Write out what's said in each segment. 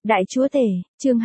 Đại Chúa Tể, chương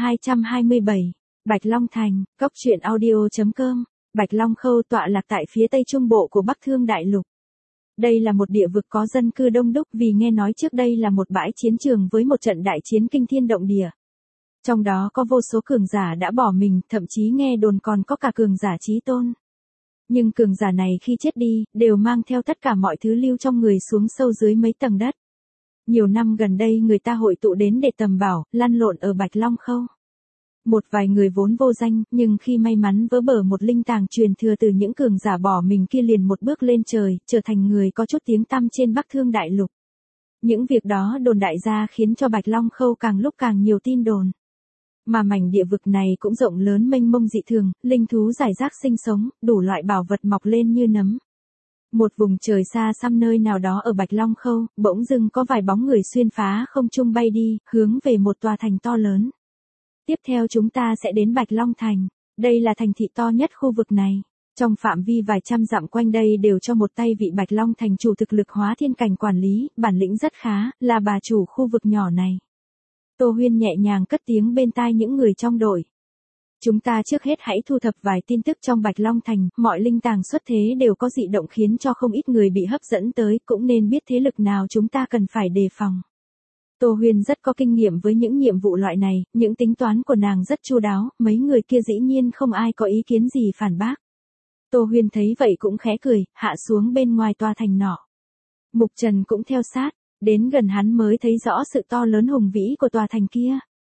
227, Bạch Long Thành, Cốc truyện audio.com, Bạch Long Khâu tọa lạc tại phía tây trung bộ của Bắc Thương Đại Lục. Đây là một địa vực có dân cư đông đúc vì nghe nói trước đây là một bãi chiến trường với một trận đại chiến kinh thiên động địa. Trong đó có vô số cường giả đã bỏ mình, thậm chí nghe đồn còn có cả cường giả chí tôn. Nhưng cường giả này khi chết đi, đều mang theo tất cả mọi thứ lưu trong người xuống sâu dưới mấy tầng đất. Nhiều năm gần đây người ta hội tụ đến để tầm bảo, lăn lộn ở Bạch Long Khâu. Một vài người vốn vô danh, nhưng khi may mắn vớ bở một linh tàng truyền thừa từ những cường giả bỏ mình kia liền một bước lên trời, trở thành người có chút tiếng tăm trên Bắc Thương Đại Lục. Những việc đó đồn đại ra khiến cho Bạch Long Khâu càng lúc càng nhiều tin đồn. Mà mảnh địa vực này cũng rộng lớn mênh mông dị thường, linh thú rải rác sinh sống, đủ loại bảo vật mọc lên như nấm. Một vùng trời xa xăm nơi nào đó ở Bạch Long Khâu, bỗng dưng có vài bóng người xuyên phá không trung bay đi, hướng về một tòa thành to lớn. Tiếp theo chúng ta sẽ đến Bạch Long Thành. Đây là thành thị to nhất khu vực này. Trong phạm vi vài trăm dặm quanh đây đều cho một tay vị Bạch Long Thành chủ thực lực hóa thiên cảnh quản lý, bản lĩnh rất khá, là bà chủ khu vực nhỏ này. Tô Huyên nhẹ nhàng cất tiếng bên tai những người trong đội. Chúng ta trước hết hãy thu thập vài tin tức trong Bạch Long Thành, mọi linh tàng xuất thế đều có dị động khiến cho không ít người bị hấp dẫn tới, cũng nên biết thế lực nào chúng ta cần phải đề phòng. Tô Huyên rất có kinh nghiệm với những nhiệm vụ loại này, những tính toán của nàng rất chu đáo, mấy người kia dĩ nhiên không ai có ý kiến gì phản bác. Tô Huyên thấy vậy cũng khẽ cười, hạ xuống bên ngoài tòa thành nọ. Mục Trần cũng theo sát, đến gần hắn mới thấy rõ sự to lớn hùng vĩ của tòa thành kia.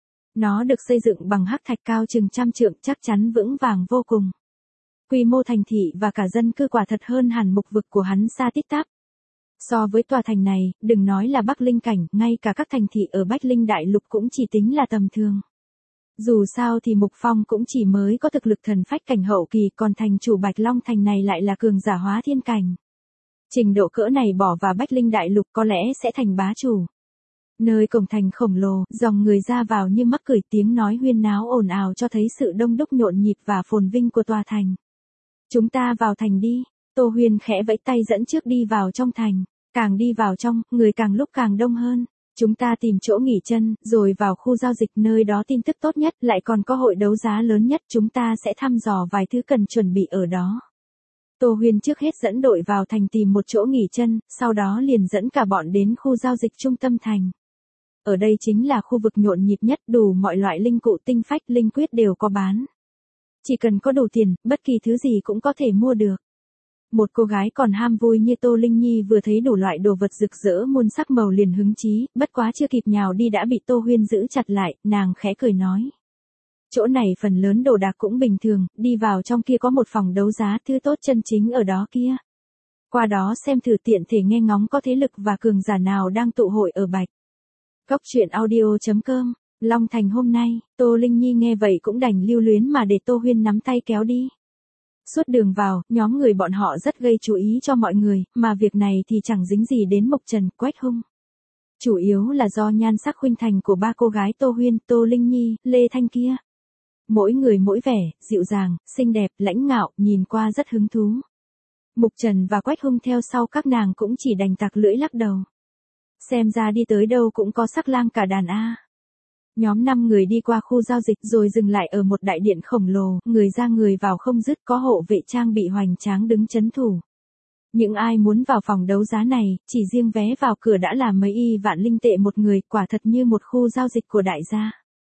Nó được xây dựng bằng hắc thạch cao chừng 100 trượng, chắc chắn vững vàng vô cùng. Quy mô thành thị và cả dân cư quả thật hơn hẳn mục vực của hắn xa tít tắp. So với tòa thành này, đừng nói là Bắc Linh cảnh, ngay cả các thành thị ở Bách Linh Đại Lục cũng chỉ tính là tầm thường. Dù sao thì Mục Phong cũng chỉ mới có thực lực thần phách cảnh hậu kỳ, còn thành chủ Bạch Long Thành này lại là cường giả hóa thiên cảnh. Trình độ cỡ này bỏ vào Bách Linh Đại Lục có lẽ sẽ thành bá chủ. Nơi cổng thành khổng lồ, dòng người ra vào như mắc cười, tiếng nói huyên náo ồn ào cho thấy sự đông đúc nhộn nhịp và phồn vinh của tòa thành. Chúng ta vào thành đi. Tô Huyên khẽ vẫy tay dẫn trước đi vào trong thành. Càng đi vào trong, người càng lúc càng đông hơn. Chúng ta tìm chỗ nghỉ chân, rồi vào khu giao dịch, nơi đó tin tức tốt nhất, lại còn có hội đấu giá lớn nhất, chúng ta sẽ thăm dò vài thứ cần chuẩn bị ở đó. Tô Huyên trước hết dẫn đội vào thành tìm một chỗ nghỉ chân, sau đó liền dẫn cả bọn đến khu giao dịch trung tâm thành. Ở đây chính là khu vực nhộn nhịp nhất, đủ mọi loại linh cụ tinh phách, linh quyết đều có bán. Chỉ cần có đủ tiền, bất kỳ thứ gì cũng có thể mua được. Một cô gái còn ham vui như Tô Linh Nhi vừa thấy đủ loại đồ vật rực rỡ muôn sắc màu liền hứng chí, bất quá chưa kịp nhào đi đã bị Tô Huyên giữ chặt lại, nàng khẽ cười nói. Chỗ này phần lớn đồ đạc cũng bình thường, đi vào trong kia có một phòng đấu giá, thứ tốt chân chính ở đó kia. Qua đó xem thử, tiện thể nghe ngóng có thế lực và cường giả nào đang tụ hội ở Bạch. Cốc truyện audio.com, Long Thành hôm nay, Tô Linh Nhi nghe vậy cũng đành lưu luyến mà để Tô Huyên nắm tay kéo đi. Suốt đường vào, nhóm người bọn họ rất gây chú ý cho mọi người, mà việc này thì chẳng dính gì đến Mộc Trần, Quách Hung. Chủ yếu là do nhan sắc khuynh thành của ba cô gái Tô Huyên, Tô Linh Nhi, Lê Thanh kia. Mỗi người mỗi vẻ, dịu dàng, xinh đẹp, lãnh ngạo, nhìn qua rất hứng thú. Mục Trần và Quách Hung theo sau các nàng cũng chỉ đành tặc lưỡi lắc đầu. Xem ra đi tới đâu cũng có sắc lang cả đàn a. Nhóm 5 người đi qua khu giao dịch rồi dừng lại ở một đại điện khổng lồ, người ra người vào không dứt, có hộ vệ trang bị hoành tráng đứng trấn thủ. Những ai muốn vào phòng đấu giá này, chỉ riêng vé vào cửa đã là mấy y vạn linh tệ một người, quả thật như một khu giao dịch của đại gia.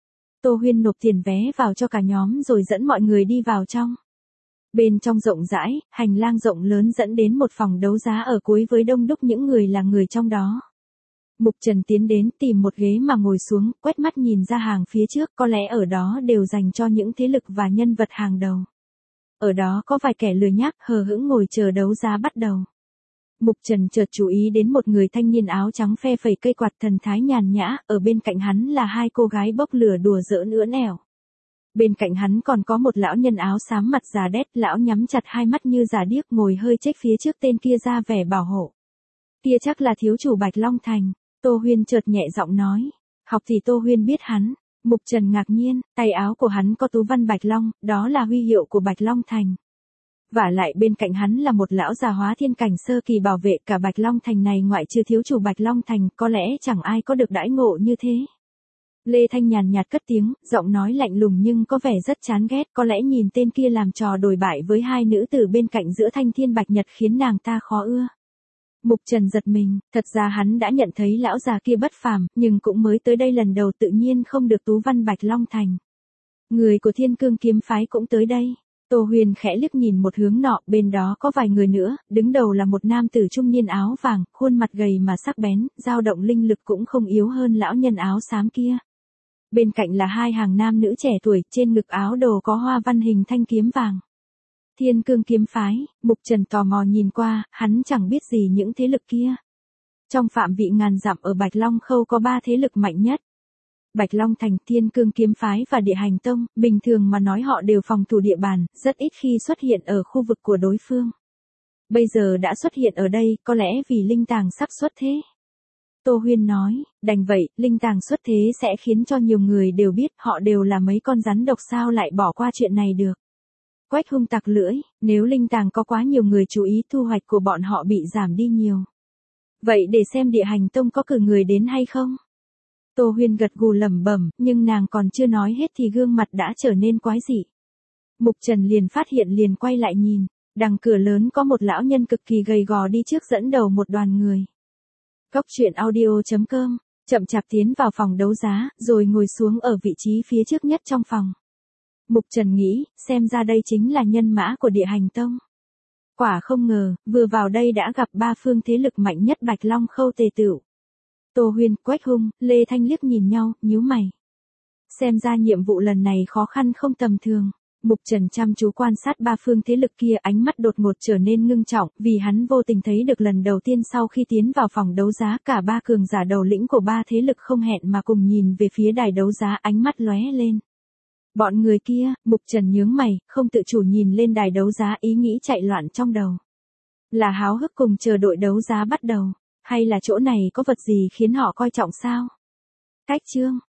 Tô Huyên nộp tiền vé vào cho cả nhóm rồi dẫn mọi người đi vào trong. Bên trong rộng rãi, hành lang rộng lớn dẫn đến một phòng đấu giá ở cuối với đông đúc những người là người trong đó. Mục Trần tiến đến tìm một ghế mà ngồi xuống, quét mắt nhìn ra hàng phía trước, có lẽ ở đó đều dành cho những thế lực và nhân vật hàng đầu. Ở đó có vài kẻ lười nhác hờ hững ngồi chờ đấu giá bắt đầu. Mục Trần chợt chú ý đến một người thanh niên áo trắng phe phẩy cây quạt, thần thái nhàn nhã, ở bên cạnh hắn là hai cô gái bốc lửa đùa giỡn ưỡn ẻo. Bên cạnh hắn còn có một lão nhân áo xám mặt già đét, lão nhắm chặt hai mắt như già điếc ngồi hơi chếch phía trước tên kia ra vẻ bảo hộ. Kia chắc là thiếu chủ Bạch Long Thành. Tô Huyên chợt nhẹ giọng nói. Học thì Tô Huyên biết hắn. Mục Trần ngạc nhiên, tay áo của hắn có tú văn Bạch Long, đó là huy hiệu của Bạch Long Thành. Vả lại bên cạnh hắn là một lão già hóa thiên cảnh sơ kỳ bảo vệ cả Bạch Long Thành này, ngoại trừ thiếu chủ Bạch Long Thành, có lẽ chẳng ai có được đãi ngộ như thế. Lê Thanh nhàn nhạt cất tiếng, giọng nói lạnh lùng nhưng có vẻ rất chán ghét, có lẽ nhìn tên kia làm trò đổi bại với hai nữ tử bên cạnh giữa thanh thiên bạch nhật khiến nàng ta khó ưa. Mục Trần giật mình, thật ra hắn đã nhận thấy lão già kia bất phàm, nhưng cũng mới tới đây lần đầu tự nhiên không được tú văn Bạch Long Thành. Người của Thiên Cương kiếm phái cũng tới đây. Tô Huyền khẽ liếc nhìn một hướng nọ, bên đó có vài người nữa, đứng đầu là một nam tử trung niên áo vàng, khuôn mặt gầy mà sắc bén, dao động linh lực cũng không yếu hơn lão nhân áo xám kia. Bên cạnh là hai hàng nam nữ trẻ tuổi, trên ngực áo đồ có hoa văn hình thanh kiếm vàng. Thiên Cương kiếm phái, Mục Trần tò mò nhìn qua, hắn chẳng biết gì những thế lực kia. Trong phạm vị ngàn dặm ở Bạch Long Khâu có 3 thế lực mạnh nhất. Bạch Long Thành, Thiên Cương kiếm phái và Địa Hành Tông, bình thường mà nói họ đều phòng thủ địa bàn, rất ít khi xuất hiện ở khu vực của đối phương. Bây giờ đã xuất hiện ở đây, có lẽ vì linh tàng sắp xuất thế. Tô Huyên nói, đành vậy, linh tàng xuất thế sẽ khiến cho nhiều người đều biết họ đều là mấy con rắn độc, sao lại bỏ qua chuyện này được. Quách Hung tặc lưỡi, nếu linh tàng có quá nhiều người chú ý thu hoạch của bọn họ bị giảm đi nhiều. Vậy để xem Địa Hành Tông có cử người đến hay không? Tô Huyên gật gù lẩm bẩm, nhưng nàng còn chưa nói hết thì gương mặt đã trở nên quái dị. Mục Trần liền phát hiện liền quay lại nhìn, đằng cửa lớn có một lão nhân cực kỳ gầy gò đi trước dẫn đầu một đoàn người. Cốc truyện audio.com, chậm chạp tiến vào phòng đấu giá, rồi ngồi xuống ở vị trí phía trước nhất trong phòng. Mục Trần nghĩ, xem ra đây chính là nhân mã của Địa Hành Tông. Quả không ngờ, vừa vào đây đã gặp 3 phương thế lực mạnh nhất Bạch Long Khâu tề tựu. Tô Huyên, Quách Hung, Lê Thanh liếc nhìn nhau, nhíu mày. Xem ra nhiệm vụ lần này khó khăn không tầm thường. Mục Trần chăm chú quan sát 3 phương thế lực kia, ánh mắt đột ngột trở nên ngưng trọng, vì hắn vô tình thấy được lần đầu tiên sau khi tiến vào phòng đấu giá, cả 3 cường giả đầu lĩnh của 3 thế lực không hẹn mà cùng nhìn về phía đài đấu giá, ánh mắt lóe lên. Bọn người kia, Mục Trần nhướng mày, không tự chủ nhìn lên đài đấu giá, ý nghĩ chạy loạn trong đầu. Là háo hức cùng chờ đội đấu giá bắt đầu, hay là chỗ này có vật gì khiến họ coi trọng sao? Cách chương